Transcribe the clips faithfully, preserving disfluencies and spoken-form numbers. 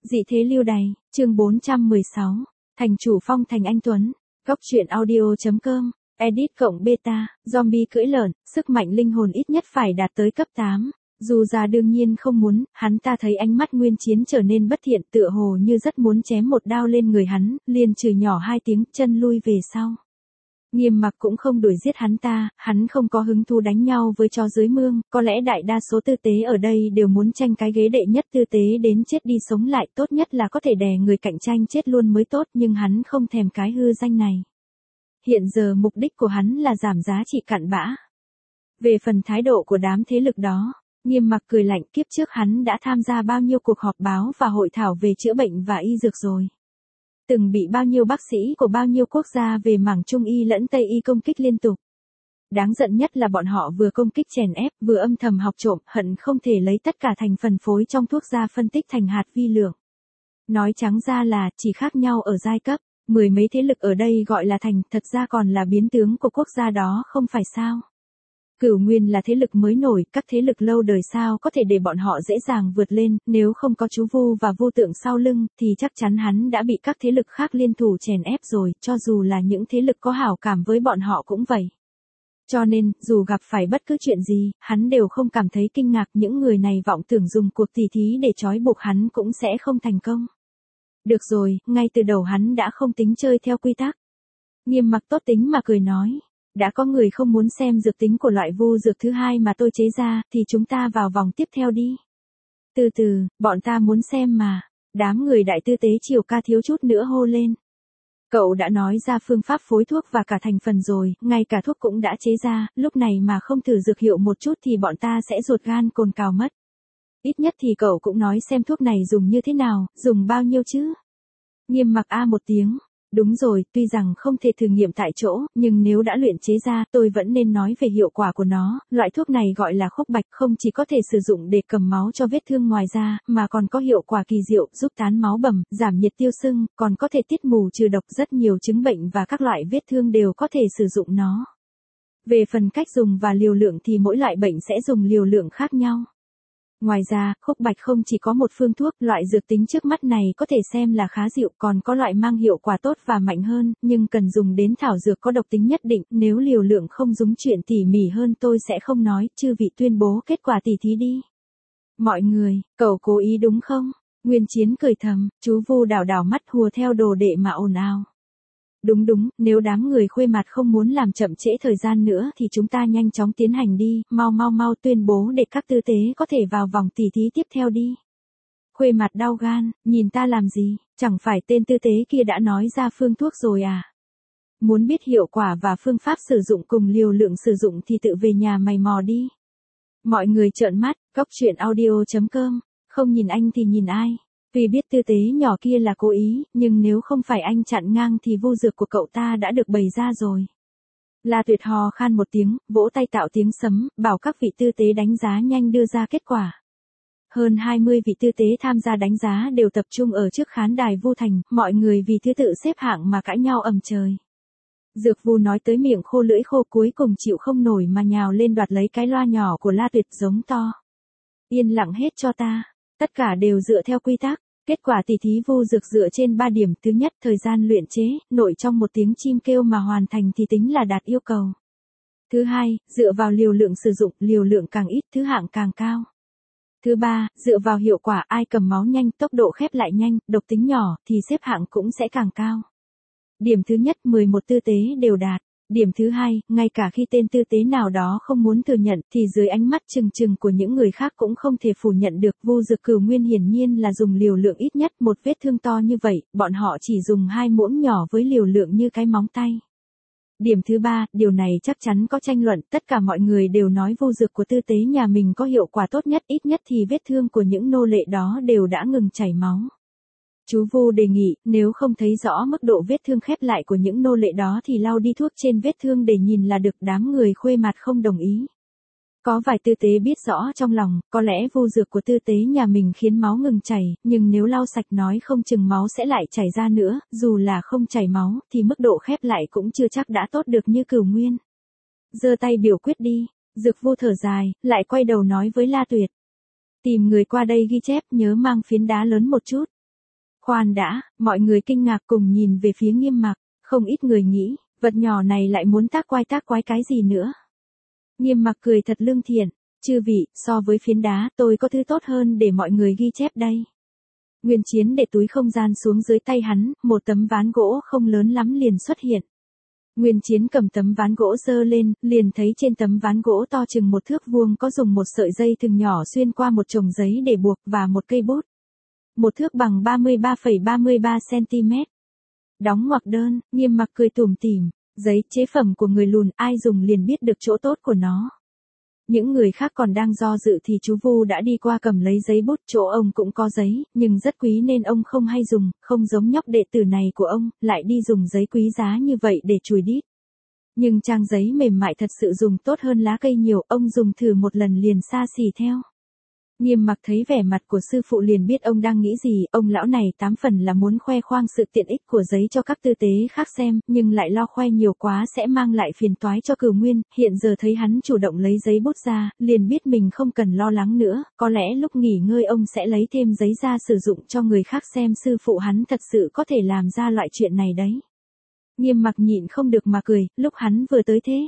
Dị thế lưu đày, chương bốn trăm mười sáu, thành chủ phong thành anh Tuấn, góc truyện audio.com, edit cộng beta, zombie cưỡi lợn, sức mạnh linh hồn ít nhất phải đạt tới cấp tám. Dù già đương nhiên không muốn, hắn ta thấy ánh mắt Nguyên Chiến trở nên bất thiện tựa hồ như rất muốn chém một đao lên người hắn, liền chửi nhỏ hai tiếng chân lui về sau. Nghiêm Mặc cũng không đuổi giết hắn ta, hắn không có hứng thú đánh nhau với chó dưới mương, có lẽ đại đa số tư tế ở đây đều muốn tranh cái ghế đệ nhất tư tế đến chết đi sống lại, tốt nhất là có thể đè người cạnh tranh chết luôn mới tốt, nhưng hắn không thèm cái hư danh này. Hiện giờ mục đích của hắn là giảm giá trị cặn bã. Về phần thái độ của đám thế lực đó, Nghiêm Mặc cười lạnh, kiếp trước hắn đã tham gia bao nhiêu cuộc họp báo và hội thảo về chữa bệnh và y dược rồi. Từng bị bao nhiêu bác sĩ của bao nhiêu quốc gia về mảng Trung y lẫn Tây y công kích liên tục. Đáng giận nhất là bọn họ vừa công kích chèn ép, vừa âm thầm học trộm, hận không thể lấy tất cả thành phần phối trong thuốc ra phân tích thành hạt vi lượng. Nói trắng ra là, chỉ khác nhau ở giai cấp, mười mấy thế lực ở đây gọi là thành, thật ra còn là biến tướng của quốc gia đó không phải sao. Cửu Nguyên là thế lực mới nổi, các thế lực lâu đời sao có thể để bọn họ dễ dàng vượt lên, nếu không có chú Vu và Vu Tượng sau lưng, thì chắc chắn hắn đã bị các thế lực khác liên thủ chèn ép rồi, cho dù là những thế lực có hảo cảm với bọn họ cũng vậy. Cho nên, dù gặp phải bất cứ chuyện gì, hắn đều không cảm thấy kinh ngạc, những người này vọng tưởng dùng cuộc tỉ thí để trói buộc hắn cũng sẽ không thành công. Được rồi, ngay từ đầu hắn đã không tính chơi theo quy tắc. Nghiêm Mặc tốt tính mà cười nói. Đã có người không muốn xem dược tính của loại vu dược thứ hai mà tôi chế ra, thì chúng ta vào vòng tiếp theo đi. Từ từ, bọn ta muốn xem mà. Đám người đại tư tế Triều Ca thiếu chút nữa hô lên. Cậu đã nói ra phương pháp phối thuốc và cả thành phần rồi, ngay cả thuốc cũng đã chế ra, lúc này mà không thử dược hiệu một chút thì bọn ta sẽ ruột gan cồn cào mất. Ít nhất thì cậu cũng nói xem thuốc này dùng như thế nào, dùng bao nhiêu chứ? Nghiêm Mặc a một tiếng. Đúng rồi, tuy rằng không thể thử nghiệm tại chỗ, nhưng nếu đã luyện chế ra, tôi vẫn nên nói về hiệu quả của nó. Loại thuốc này gọi là khúc bạch, không chỉ có thể sử dụng để cầm máu cho vết thương ngoài da, mà còn có hiệu quả kỳ diệu, giúp tán máu bầm, giảm nhiệt tiêu sưng, còn có thể tiết mù trừ độc, rất nhiều chứng bệnh và các loại vết thương đều có thể sử dụng nó. Về phần cách dùng và liều lượng thì mỗi loại bệnh sẽ dùng liều lượng khác nhau. Ngoài ra, khúc bạch không chỉ có một phương thuốc, loại dược tính trước mắt này có thể xem là khá dịu, còn có loại mang hiệu quả tốt và mạnh hơn, nhưng cần dùng đến thảo dược có độc tính nhất định, nếu liều lượng không dùng chuyện tỉ mỉ hơn tôi sẽ không nói, chư vị tuyên bố kết quả tỉ thí đi. Mọi người, cậu cố ý đúng không? Nguyên Chiến cười thầm, chú Vu đảo đảo mắt hùa theo đồ đệ mà ồn ào. Đúng đúng, nếu đám người Khuê Mặt không muốn làm chậm trễ thời gian nữa thì chúng ta nhanh chóng tiến hành đi, mau mau mau tuyên bố để các tư tế có thể vào vòng tỉ thí tiếp theo đi. Khuê Mặt đau gan, nhìn ta làm gì, chẳng phải tên tư tế kia đã nói ra phương thuốc rồi à? Muốn biết hiệu quả và phương pháp sử dụng cùng liều lượng sử dụng thì tự về nhà mày mò đi. Mọi người trợn mắt, góc truyện audio.com, không nhìn anh thì nhìn ai? Vì biết tư tế nhỏ kia là cố ý, nhưng nếu không phải anh chặn ngang thì vu dược của cậu ta đã được bày ra rồi. La Tuyệt hò khan một tiếng, vỗ tay tạo tiếng sấm, bảo các vị tư tế đánh giá nhanh đưa ra kết quả. Hơn hai mươi vị tư tế tham gia đánh giá đều tập trung ở trước khán đài Vu Thành, mọi người vì thứ tự xếp hạng mà cãi nhau ầm trời. Dược Vu nói tới miệng khô lưỡi khô cuối cùng chịu không nổi mà nhào lên đoạt lấy cái loa nhỏ của La Tuyệt giống to. Yên lặng hết cho ta, tất cả đều dựa theo quy tắc. Kết quả tỉ thí vu dược dựa trên ba điểm, thứ nhất, thời gian luyện chế, nội trong một tiếng chim kêu mà hoàn thành thì tính là đạt yêu cầu. Thứ hai, dựa vào liều lượng sử dụng, liều lượng càng ít, thứ hạng càng cao. Thứ ba, dựa vào hiệu quả, ai cầm máu nhanh, tốc độ khép lại nhanh, độc tính nhỏ, thì xếp hạng cũng sẽ càng cao. Điểm thứ nhất, mười một tư tế đều đạt. Điểm thứ hai, ngay cả khi tên tư tế nào đó không muốn thừa nhận thì dưới ánh mắt trừng trừng của những người khác cũng không thể phủ nhận được, vu dược Cửu Nguyên hiển nhiên là dùng liều lượng ít nhất, một vết thương to như vậy, bọn họ chỉ dùng hai muỗng nhỏ với liều lượng như cái móng tay. Điểm thứ ba, điều này chắc chắn có tranh luận, tất cả mọi người đều nói vu dược của tư tế nhà mình có hiệu quả tốt nhất, ít nhất thì vết thương của những nô lệ đó đều đã ngừng chảy máu. Chú Vu đề nghị, nếu không thấy rõ mức độ vết thương khép lại của những nô lệ đó thì lau đi thuốc trên vết thương để nhìn là được, đám người Khuê Mặt không đồng ý. Có vài tư tế biết rõ trong lòng, có lẽ vu dược của tư tế nhà mình khiến máu ngừng chảy, nhưng nếu lau sạch nói không chừng máu sẽ lại chảy ra nữa, dù là không chảy máu, thì mức độ khép lại cũng chưa chắc đã tốt được như Cửu Nguyên. Giơ tay biểu quyết đi, Dược Vu thở dài, lại quay đầu nói với La Tuyệt. Tìm người qua đây ghi chép, nhớ mang phiến đá lớn một chút. Khoan đã, mọi người kinh ngạc cùng nhìn về phía Nghiêm Mặc, không ít người nghĩ, vật nhỏ này lại muốn tác quái tác quái cái gì nữa. Nghiêm Mặc cười thật lương thiện, chư vị, so với phiến đá, tôi có thứ tốt hơn để mọi người ghi chép đây. Nguyên Chiến để túi không gian xuống dưới tay hắn, một tấm ván gỗ không lớn lắm liền xuất hiện. Nguyên Chiến cầm tấm ván gỗ giơ lên, liền thấy trên tấm ván gỗ to chừng một thước vuông có dùng một sợi dây thừng nhỏ xuyên qua một chồng giấy để buộc và một cây bút. Một thước bằng ba mươi ba phẩy ba mươi ba xăng-ti-mét. Đóng ngoặc đơn, Nghiêm Mặc cười tủm tỉm, giấy chế phẩm của người lùn ai dùng liền biết được chỗ tốt của nó. Những người khác còn đang do dự thì chú Vu đã đi qua cầm lấy giấy bút, chỗ ông cũng có giấy, nhưng rất quý nên ông không hay dùng, không giống nhóc đệ tử này của ông, lại đi dùng giấy quý giá như vậy để chùi đít. Nhưng trang giấy mềm mại thật sự dùng tốt hơn lá cây nhiều, ông dùng thử một lần liền xa xỉ theo. Nghiêm Mặc thấy vẻ mặt của sư phụ liền biết ông đang nghĩ gì, ông lão này tám phần là muốn khoe khoang sự tiện ích của giấy cho các tư tế khác xem, nhưng lại lo khoe nhiều quá sẽ mang lại phiền toái cho Cửu Nguyên, hiện giờ thấy hắn chủ động lấy giấy bút ra, liền biết mình không cần lo lắng nữa, có lẽ lúc nghỉ ngơi ông sẽ lấy thêm giấy ra sử dụng cho người khác xem sư phụ hắn thật sự có thể làm ra loại chuyện này đấy. Nghiêm Mặc nhịn không được mà cười, lúc hắn vừa tới thế.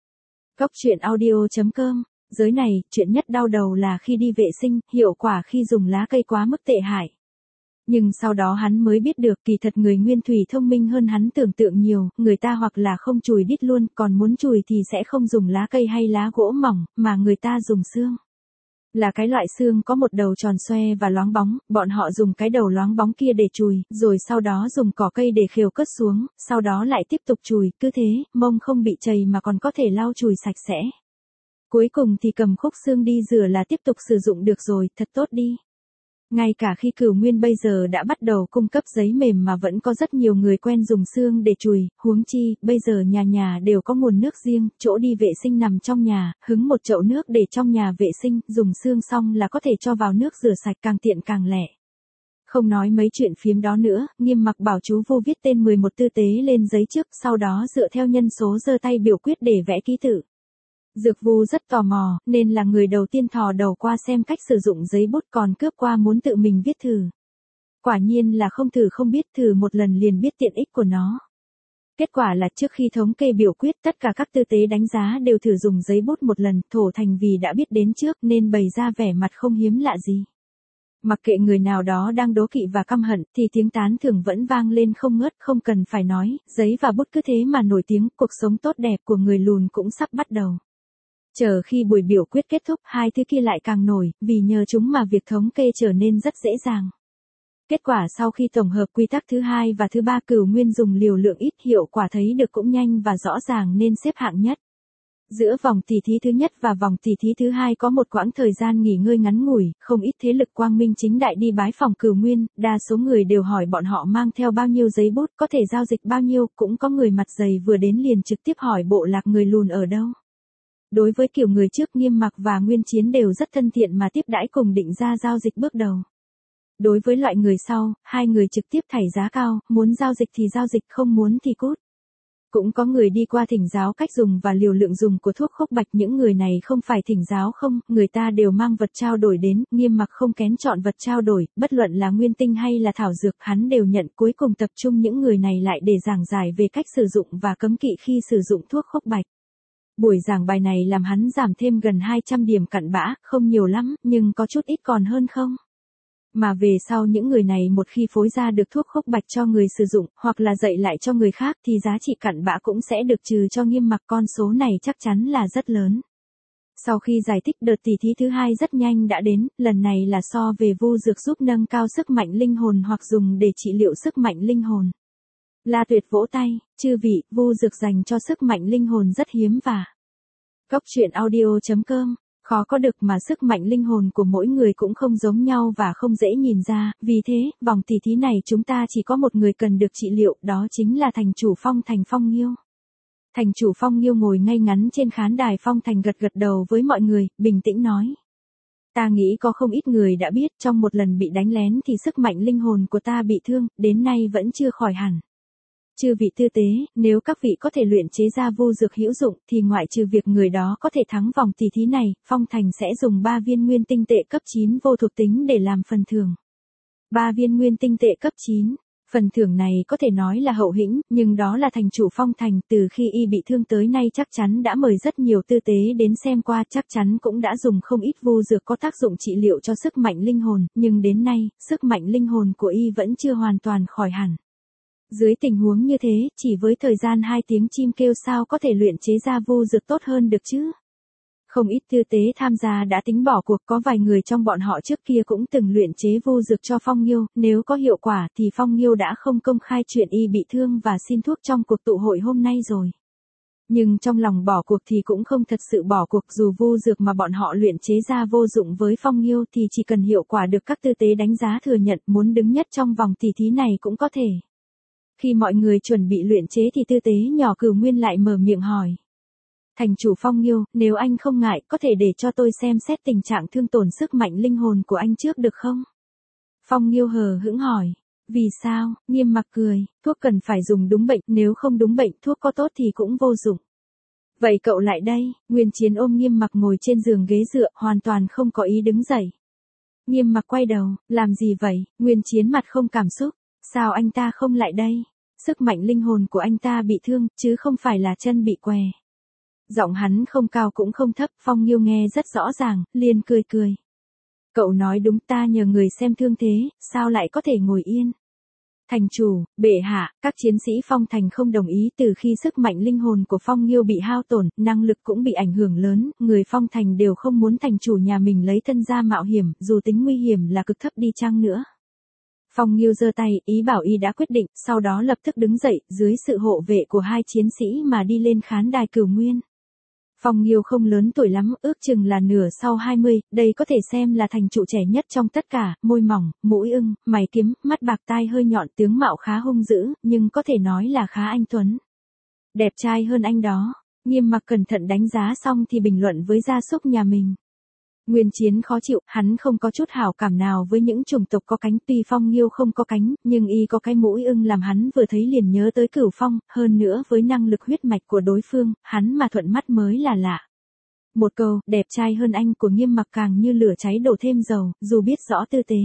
Cốc truyện audio chấm com. Giới này, chuyện nhất đau đầu là khi đi vệ sinh, hiệu quả khi dùng lá cây quá mức tệ hại. Nhưng sau đó hắn mới biết được kỳ thật người Nguyên Thủy thông minh hơn hắn tưởng tượng nhiều, người ta hoặc là không chùi đít luôn, còn muốn chùi thì sẽ không dùng lá cây hay lá gỗ mỏng, mà người ta dùng xương. Là cái loại xương có một đầu tròn xoe và loáng bóng, bọn họ dùng cái đầu loáng bóng kia để chùi, rồi sau đó dùng cỏ cây để khều cất xuống, sau đó lại tiếp tục chùi, cứ thế, mông không bị chày mà còn có thể lau chùi sạch sẽ. Cuối cùng thì cầm khúc xương đi rửa là tiếp tục sử dụng được rồi, thật tốt đi. Ngay cả khi Cửu Nguyên bây giờ đã bắt đầu cung cấp giấy mềm mà vẫn có rất nhiều người quen dùng xương để chùi, huống chi, bây giờ nhà nhà đều có nguồn nước riêng, chỗ đi vệ sinh nằm trong nhà, hứng một chậu nước để trong nhà vệ sinh, dùng xương xong là có thể cho vào nước rửa sạch càng tiện càng lẹ. Không nói mấy chuyện phiếm đó nữa, Nghiêm Mặc bảo chú Vu viết tên mười một tư tế lên giấy trước, sau đó dựa theo nhân số giơ tay biểu quyết để vẽ ký tự. Dược Vu rất tò mò, nên là người đầu tiên thò đầu qua xem cách sử dụng giấy bút, còn cướp qua muốn tự mình viết thử. Quả nhiên là không thử không biết, thử một lần liền biết tiện ích của nó. Kết quả là trước khi thống kê biểu quyết tất cả các tư tế đánh giá đều thử dùng giấy bút một lần, thổ thành vì đã biết đến trước nên bày ra vẻ mặt không hiếm lạ gì. Mặc kệ người nào đó đang đố kỵ và căm hận thì tiếng tán thưởng vẫn vang lên không ngớt, không cần phải nói, giấy và bút cứ thế mà nổi tiếng, cuộc sống tốt đẹp của người lùn cũng sắp bắt đầu. Chờ khi buổi biểu quyết kết thúc, hai thứ kia lại càng nổi, vì nhờ chúng mà việc thống kê trở nên rất dễ dàng. Kết quả sau khi tổng hợp quy tắc thứ hai và thứ ba, Cửu Nguyên dùng liều lượng ít, hiệu quả thấy được cũng nhanh và rõ ràng nên xếp hạng nhất. Giữa vòng tỉ thí thứ nhất và vòng tỉ thí thứ hai có một quãng thời gian nghỉ ngơi ngắn ngủi, không ít thế lực quang minh chính đại đi bái phòng Cửu Nguyên, đa số người đều hỏi bọn họ mang theo bao nhiêu giấy bút, có thể giao dịch bao nhiêu, cũng có người mặt dày vừa đến liền trực tiếp hỏi bộ lạc người lùn ở đâu. Đối với kiểu người trước, Nghiêm Mặc và Nguyên Chiến đều rất thân thiện mà tiếp đãi cùng định ra giao dịch bước đầu. Đối với loại người sau, hai người trực tiếp thảy giá cao, muốn giao dịch thì giao dịch, không muốn thì cút. Cũng có người đi qua thỉnh giáo cách dùng và liều lượng dùng của thuốc khốc bạch, những người này không phải thỉnh giáo không, người ta đều mang vật trao đổi đến, Nghiêm Mặc không kén chọn vật trao đổi, bất luận là nguyên tinh hay là thảo dược, hắn đều nhận, cuối cùng tập trung những người này lại để giảng giải về cách sử dụng và cấm kỵ khi sử dụng thuốc khốc bạch. Buổi giảng bài này làm hắn giảm thêm gần hai trăm điểm cặn bã, không nhiều lắm, nhưng có chút ít còn hơn không. Mà về sau những người này một khi phối ra được thuốc khốc bạch cho người sử dụng, hoặc là dạy lại cho người khác thì giá trị cặn bã cũng sẽ được trừ cho Nghiêm Mặc, con số này chắc chắn là rất lớn. Sau khi giải thích, đợt tỉ thí thứ hai rất nhanh đã đến, lần này là so về vu dược giúp nâng cao sức mạnh linh hồn hoặc dùng để trị liệu sức mạnh linh hồn. La Tuyệt vỗ tay, chư vị, vu dược dành cho sức mạnh linh hồn rất hiếm và Cốc truyện audio chấm com, khó có được mà sức mạnh linh hồn của mỗi người cũng không giống nhau và không dễ nhìn ra, vì thế, vòng tỉ thí này chúng ta chỉ có một người cần được trị liệu, đó chính là thành chủ Phong Thành Phong Nghiêu. Thành chủ Phong Nghiêu ngồi ngay ngắn trên khán đài, Phong Thành gật gật đầu với mọi người, bình tĩnh nói. Ta nghĩ có không ít người đã biết, trong một lần bị đánh lén thì sức mạnh linh hồn của ta bị thương, đến nay vẫn chưa khỏi hẳn. Chư vị tư tế, nếu các vị có thể luyện chế ra vu dược hữu dụng thì ngoại trừ việc người đó có thể thắng vòng tỉ thí này, Phong Thành sẽ dùng ba viên nguyên tinh tệ cấp chín vô thuộc tính để làm phần thưởng. Ba viên nguyên tinh tệ cấp chín. Phần thưởng này có thể nói là hậu hĩnh, nhưng đó là thành chủ Phong Thành, từ khi y bị thương tới nay chắc chắn đã mời rất nhiều tư tế đến xem qua, chắc chắn cũng đã dùng không ít vu dược có tác dụng trị liệu cho sức mạnh linh hồn, nhưng đến nay, sức mạnh linh hồn của y vẫn chưa hoàn toàn khỏi hẳn. Dưới tình huống như thế, chỉ với thời gian hai tiếng chim kêu sao có thể luyện chế ra vu dược tốt hơn được chứ? Không ít tư tế tham gia đã tính bỏ cuộc, có vài người trong bọn họ trước kia cũng từng luyện chế vu dược cho Phong Nghiêu, nếu có hiệu quả thì Phong Nghiêu đã không công khai chuyện y bị thương và xin thuốc trong cuộc tụ hội hôm nay rồi. Nhưng trong lòng bỏ cuộc thì cũng không thật sự bỏ cuộc, dù vu dược mà bọn họ luyện chế ra vô dụng với Phong Nghiêu thì chỉ cần hiệu quả được các tư tế đánh giá thừa nhận, muốn đứng nhất trong vòng tỉ thí này cũng có thể. Khi mọi người chuẩn bị luyện chế thì tư tế nhỏ Cửu Nguyên lại mở miệng hỏi. Thành chủ Phong Nghiêu, nếu anh không ngại, có thể để cho tôi xem xét tình trạng thương tổn sức mạnh linh hồn của anh trước được không? Phong Nghiêu hờ hững hỏi. Vì sao? Nghiêm Mặc cười, thuốc cần phải dùng đúng bệnh, nếu không đúng bệnh, thuốc có tốt thì cũng vô dụng. Vậy cậu lại đây, Nguyên Chiến ôm Nghiêm Mặc ngồi trên giường ghế dựa, hoàn toàn không có ý đứng dậy. Nghiêm Mặc quay đầu, làm gì vậy? Nguyên Chiến mặt không cảm xúc, sao anh ta không lại đây? Sức mạnh linh hồn của anh ta bị thương, chứ không phải là chân bị què. Giọng hắn không cao cũng không thấp, Phong Nghiêu nghe rất rõ ràng, liền cười cười. Cậu nói đúng, ta nhờ người xem thương thế, sao lại có thể ngồi yên? Thành chủ, bệ hạ, các chiến sĩ Phong Thành không đồng ý, từ khi sức mạnh linh hồn của Phong Nghiêu bị hao tổn, năng lực cũng bị ảnh hưởng lớn, người Phong Thành đều không muốn thành chủ nhà mình lấy thân ra mạo hiểm, dù tính nguy hiểm là cực thấp đi chăng nữa. Phong Nghiêu giơ tay, ý bảo y đã quyết định, sau đó lập tức đứng dậy, dưới sự hộ vệ của hai chiến sĩ mà đi lên khán đài Cửu Nguyên. Phong Nghiêu không lớn tuổi lắm, ước chừng là nửa sau hai mươi, đây có thể xem là thành trụ trẻ nhất trong tất cả, môi mỏng, mũi ưng, mày kiếm, mắt bạc tai hơi nhọn, tướng mạo khá hung dữ, nhưng có thể nói là khá anh tuấn. Đẹp trai hơn anh đó. Nghiêm Mặc cẩn thận đánh giá xong thì bình luận với gia súc nhà mình. Nguyên Chiến khó chịu, hắn không có chút hảo cảm nào với những chủng tộc có cánh, tuy Phong Nghiêu không có cánh, nhưng y có cái mũi ưng làm hắn vừa thấy liền nhớ tới Cửu Phong, hơn nữa với năng lực huyết mạch của đối phương, hắn mà thuận mắt mới là lạ. Một câu, đẹp trai hơn anh của Nghiêm Mặc càng như lửa cháy đổ thêm dầu, dù biết rõ tư tế.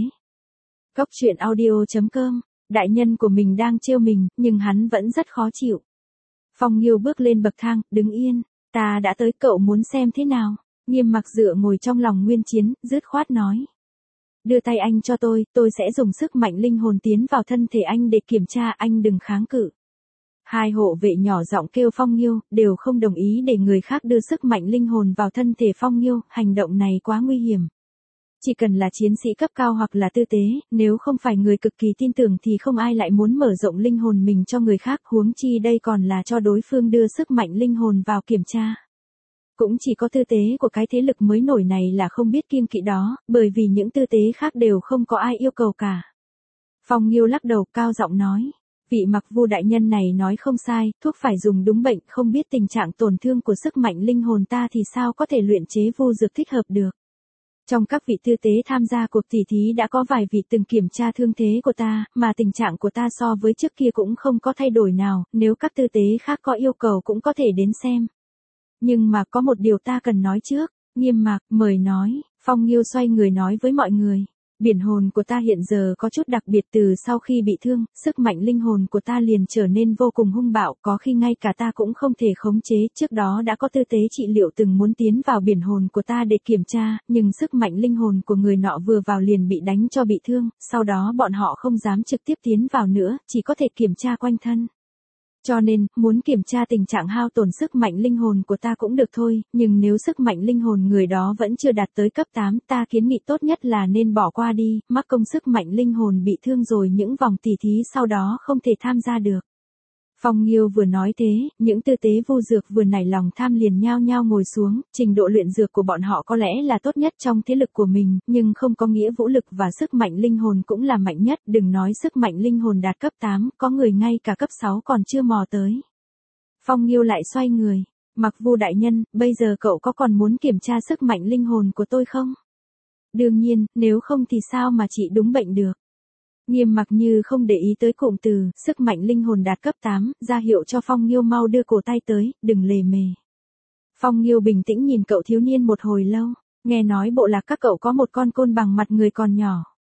Góc truyện audio chấm com, đại nhân của mình đang trêu mình, nhưng hắn vẫn rất khó chịu. Phong Nghiêu bước lên bậc thang, đứng yên, ta đã tới, cậu muốn xem thế nào? Nghiêm Mặc dựa ngồi trong lòng Nguyên Chiến, dứt khoát nói. Đưa tay anh cho tôi, tôi sẽ dùng sức mạnh linh hồn tiến vào thân thể anh để kiểm tra, anh đừng kháng cự. Hai hộ vệ nhỏ giọng kêu Phong Nghiêu, đều không đồng ý để người khác đưa sức mạnh linh hồn vào thân thể Phong Nghiêu, hành động này quá nguy hiểm. Chỉ cần là chiến sĩ cấp cao hoặc là tư tế, nếu không phải người cực kỳ tin tưởng thì không ai lại muốn mở rộng linh hồn mình cho người khác, huống chi đây còn là cho đối phương đưa sức mạnh linh hồn vào kiểm tra. Cũng chỉ có tư tế của cái thế lực mới nổi này là không biết kiêng kỵ đó, bởi vì những tư tế khác đều không có ai yêu cầu cả. Phong Nghiêu lắc đầu cao giọng nói, vị Mặc Vu đại nhân này nói không sai, thuốc phải dùng đúng bệnh, không biết tình trạng tổn thương của sức mạnh linh hồn ta thì sao có thể luyện chế vu dược thích hợp được. Trong các vị tư tế tham gia cuộc tỉ thí đã có vài vị từng kiểm tra thương thế của ta, mà tình trạng của ta so với trước kia cũng không có thay đổi nào, nếu các tư tế khác có yêu cầu cũng có thể đến xem. Nhưng mà có một điều ta cần nói trước. Nghiêm Mặc, mời nói. Phong Nghiêu xoay người nói với mọi người. Biển hồn của ta hiện giờ có chút đặc biệt, từ sau khi bị thương, sức mạnh linh hồn của ta liền trở nên vô cùng hung bạo, có khi ngay cả ta cũng không thể khống chế. Trước đó đã có tư tế trị liệu từng muốn tiến vào biển hồn của ta để kiểm tra, nhưng sức mạnh linh hồn của người nọ vừa vào liền bị đánh cho bị thương, sau đó bọn họ không dám trực tiếp tiến vào nữa, chỉ có thể kiểm tra quanh thân. Cho nên, muốn kiểm tra tình trạng hao tổn sức mạnh linh hồn của ta cũng được thôi, nhưng nếu sức mạnh linh hồn người đó vẫn chưa đạt tới cấp tám, ta kiến nghị tốt nhất là nên bỏ qua đi, mắc công sức mạnh linh hồn bị thương rồi những vòng tỉ thí sau đó không thể tham gia được. Phong Nghiêu vừa nói thế, những tư tế vu dược vừa nảy lòng tham liền nhao nhao ngồi xuống, trình độ luyện dược của bọn họ có lẽ là tốt nhất trong thế lực của mình, nhưng không có nghĩa vũ lực và sức mạnh linh hồn cũng là mạnh nhất, đừng nói sức mạnh linh hồn đạt cấp tám, có người ngay cả cấp sáu còn chưa mò tới. Phong Nghiêu lại xoay người, Mặc Vu đại nhân, bây giờ cậu có còn muốn kiểm tra sức mạnh linh hồn của tôi không? Đương nhiên, nếu không thì sao mà trị đúng bệnh được. Nghiêm Mặc như không để ý tới cụm từ, sức mạnh linh hồn đạt cấp tám, ra hiệu cho Phong Nghiêu mau đưa cổ tay tới, đừng lề mề. Phong Nghiêu bình tĩnh nhìn cậu thiếu niên một hồi lâu, nghe nói bộ lạc các cậu có một con côn bằng mặt người còn nhỏ.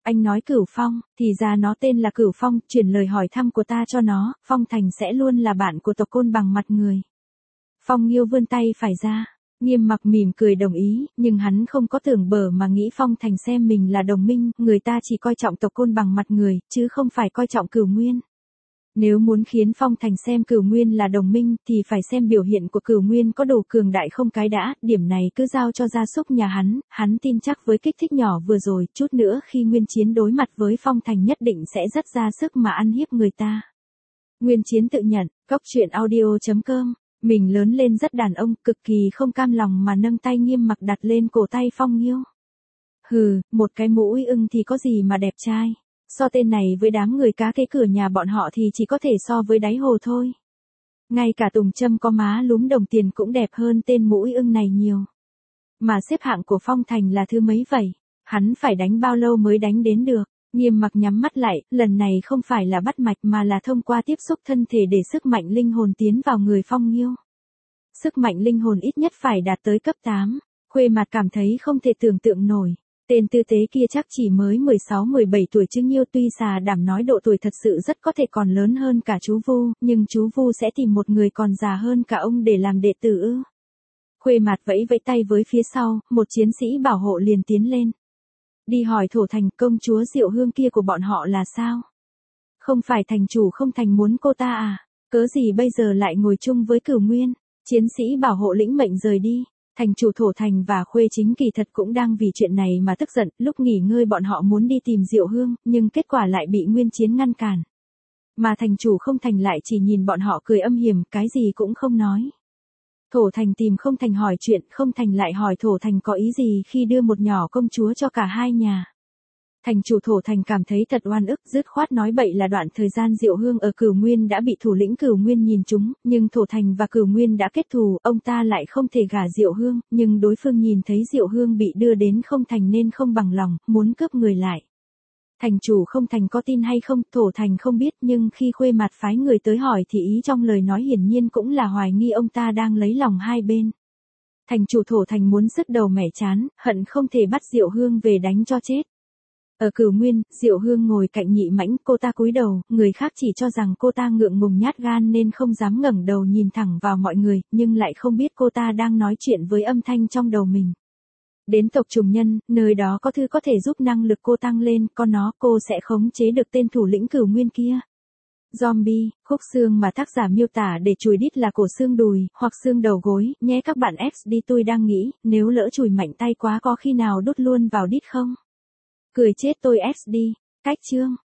Anh nói Cửu Phong, thì ra nó tên là Cửu Phong, chuyển lời hỏi thăm của ta cho nó, Phong Thành sẽ luôn là bạn của tộc Côn Bằng mặt người. Phong Nghiêu vươn tay phải ra, Nghiêm Mặc mỉm cười đồng ý, nhưng hắn không có tưởng bở mà nghĩ Phong Thành xem mình là đồng minh, người ta chỉ coi trọng tộc Côn Bằng mặt người, chứ không phải coi trọng Cửu Nguyên. Nếu muốn khiến Phong Thành xem Cửu Nguyên là đồng minh thì phải xem biểu hiện của Cửu Nguyên có đủ cường đại không cái đã, điểm này cứ giao cho gia súc nhà hắn, hắn tin chắc với kích thích nhỏ vừa rồi, chút nữa khi Nguyên Chiến đối mặt với Phong Thành nhất định sẽ rất ra sức mà ăn hiếp người ta. Nguyên Chiến tự nhận, Cốc Truyện Audio chấm com, mình lớn lên rất đàn ông, cực kỳ không cam lòng mà nâng tay Nghiêm Mặc đặt lên cổ tay Phong Nghiêu. Hừ, một cái mũi ưng thì có gì mà đẹp trai. So tên này với đám người cá kế cửa nhà bọn họ thì chỉ có thể so với đáy hồ thôi. Ngay cả Tùng Trâm có má lúm đồng tiền cũng đẹp hơn tên mũi ưng này nhiều. Mà xếp hạng của Phong Thành là thứ mấy vậy? Hắn phải đánh bao lâu mới đánh đến được? Nghiêm Mặc nhắm mắt lại, lần này không phải là bắt mạch mà là thông qua tiếp xúc thân thể để sức mạnh linh hồn tiến vào người Phong Nghiêu. Sức mạnh linh hồn ít nhất phải đạt tới cấp tám. Khuê Mạt cảm thấy không thể tưởng tượng nổi. Tên tư tế kia chắc chỉ mới mười sáu mười bảy tuổi chứ nhiêu, tuy xà đảm nói độ tuổi thật sự rất có thể còn lớn hơn cả chú Vu, nhưng chú Vu sẽ tìm một người còn già hơn cả ông để làm đệ tử ư. Khuê Mạt vẫy vẫy tay với phía sau, một chiến sĩ bảo hộ liền tiến lên. Đi hỏi Thổ Thành công chúa Diệu Hương kia của bọn họ là sao? Không phải thành chủ không thành muốn cô ta à? Cớ gì bây giờ lại ngồi chung với Cửu Nguyên? Chiến sĩ bảo hộ lĩnh mệnh rời đi. Thành chủ Thổ Thành và Khuê Chính kỳ thật cũng đang vì chuyện này mà tức giận, lúc nghỉ ngơi bọn họ muốn đi tìm Diệu Hương, nhưng kết quả lại bị Nguyên Chiến ngăn cản. Mà thành chủ Không Thành lại chỉ nhìn bọn họ cười âm hiểm, cái gì cũng không nói. Thổ Thành tìm Không Thành hỏi chuyện, Không Thành lại hỏi Thổ Thành có ý gì khi đưa một nhỏ công chúa cho cả hai nhà. Thành chủ Thổ Thành cảm thấy thật oan ức, dứt khoát nói bậy là đoạn thời gian Diệu Hương ở Cửu Nguyên đã bị thủ lĩnh Cửu Nguyên nhìn trúng, nhưng Thổ Thành và Cửu Nguyên đã kết thù, ông ta lại không thể gả Diệu Hương, nhưng đối phương nhìn thấy Diệu Hương bị đưa đến Không Thành nên không bằng lòng, muốn cướp người lại. Thành chủ Không Thành có tin hay không, Thổ Thành không biết, nhưng khi Khuê Mạt phái người tới hỏi thì ý trong lời nói hiển nhiên cũng là hoài nghi ông ta đang lấy lòng hai bên. Thành chủ Thổ Thành muốn sứt đầu mẻ chán, hận không thể bắt Diệu Hương về đánh cho chết. Ở Cửu Nguyên, Diệu Hương ngồi cạnh Nhị Mãnh, cô ta cúi đầu, người khác chỉ cho rằng cô ta ngượng ngùng nhát gan nên không dám ngẩng đầu nhìn thẳng vào mọi người, nhưng lại không biết cô ta đang nói chuyện với âm thanh trong đầu mình. Đến tộc Trùng Nhân, nơi đó có thứ có thể giúp năng lực cô tăng lên, có nó cô sẽ khống chế được tên thủ lĩnh Cửu Nguyên kia. Zombie, khúc xương mà tác giả miêu tả để chùi đít là cổ xương đùi, hoặc xương đầu gối, nhé các bạn ép đi, tôi đang nghĩ, nếu lỡ chùi mạnh tay quá có khi nào đút luôn vào đít không? Cười chết tôi ép đi, cách chương.